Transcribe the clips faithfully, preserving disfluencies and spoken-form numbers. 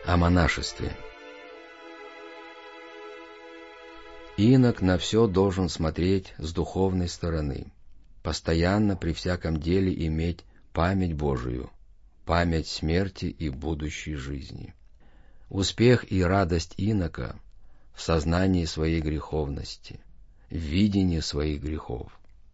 О монашестве. Инок на все должен смотреть с духовной стороны, постоянно при всяком деле иметь память Божию, память смерти и будущей жизни. Успех и радость инока в сознании своей греховности, в видении своих грехов.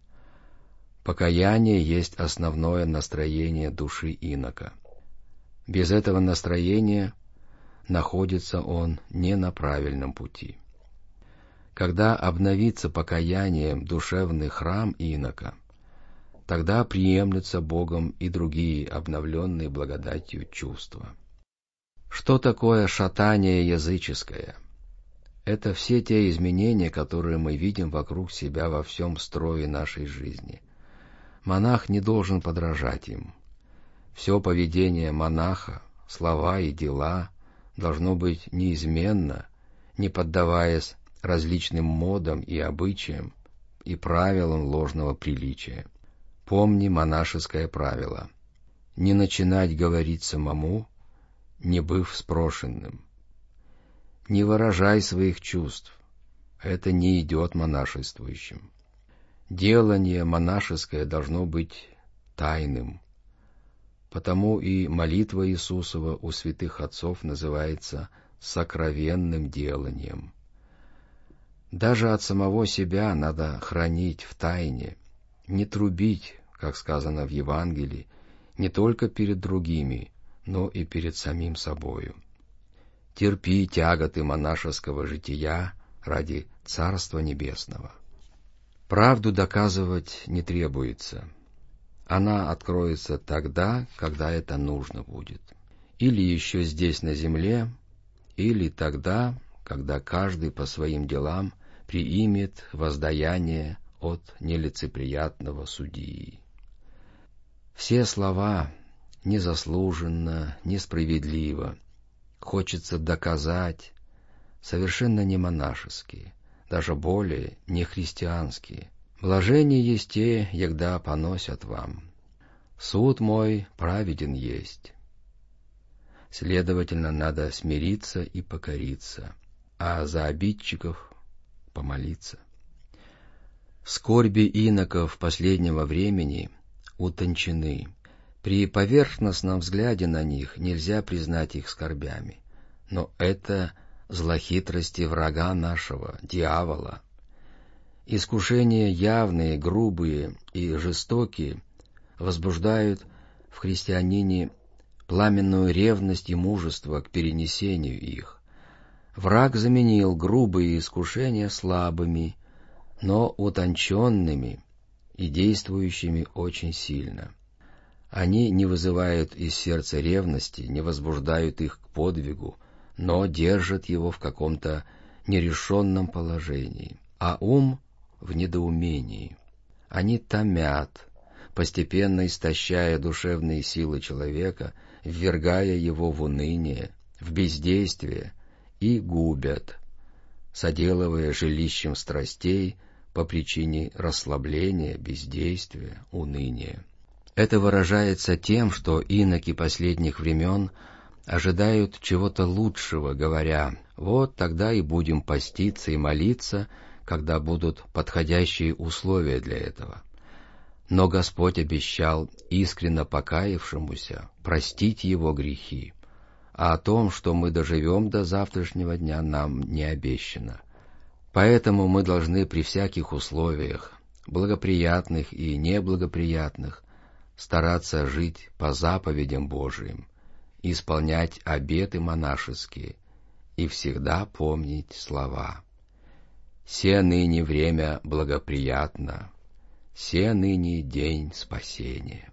Покаяние есть основное настроение души инока. Без этого настроения находится он не на правильном пути. Когда обновится покаянием душевный храм инока, тогда приемлются Богом и другие обновленные благодатью чувства. Что такое шатание языческое? Это все те изменения, которые мы видим вокруг себя во всем строе нашей жизни. Монах не должен подражать им. Все поведение монаха, слова и дела должно быть неизменно, не поддаваясь различным модам и обычаям и правилам ложного приличия. Помни монашеское правило: не начинать говорить самому, не быв спрошенным. Не выражай своих чувств, это не идет монашествующим. Делание монашеское должно быть тайным, потому и молитва Иисусова у святых отцов называется сокровенным деланием. Даже от самого себя надо хранить в тайне, не трубить, как сказано в Евангелии, не только перед другими, но и перед самим собою. Терпи тяготы монашеского жития ради Царства Небесного. Правду доказывать не требуется. Она откроется тогда, когда это нужно будет. Или еще здесь на земле, или тогда, когда каждый по своим делам приимет воздаяние от нелицеприятного судьи. Все слова незаслуженно, несправедливо, хочется доказать, совершенно не монашеские, даже более не христианские. Блажение есть те, егда поносят вам. Суд мой праведен есть. Следовательно, надо смириться и покориться, а за обидчиков помолиться. Скорби иноков последнего времени утончены. При поверхностном взгляде на них нельзя признать их скорбями, но это злохитрости врага нашего, дьявола. Искушения явные, грубые и жестокие возбуждают в христианине пламенную ревность и мужество к перенесению их. Враг заменил грубые искушения слабыми, но утонченными и действующими очень сильно. Они не вызывают из сердца ревности, не возбуждают их к подвигу, но держат его в каком-то нерешенном положении, а ум в недоумении. Они томят, постепенно истощая душевные силы человека, ввергая его в уныние, в бездействие, и губят, соделывая жилищем страстей по причине расслабления, бездействия, уныния. Это выражается тем, что иноки последних времен ожидают чего-то лучшего, говоря: вот тогда и будем поститься и молиться, когда будут подходящие условия для этого. Но Господь обещал искренно покаявшемуся простить его грехи, а о том, что мы доживем до завтрашнего дня, нам не обещано. Поэтому мы должны при всяких условиях, благоприятных и неблагоприятных, стараться жить по заповедям Божиим, исполнять обеты монашеские и всегда помнить слова: «Се ныне время благоприятно, се ныне день спасения».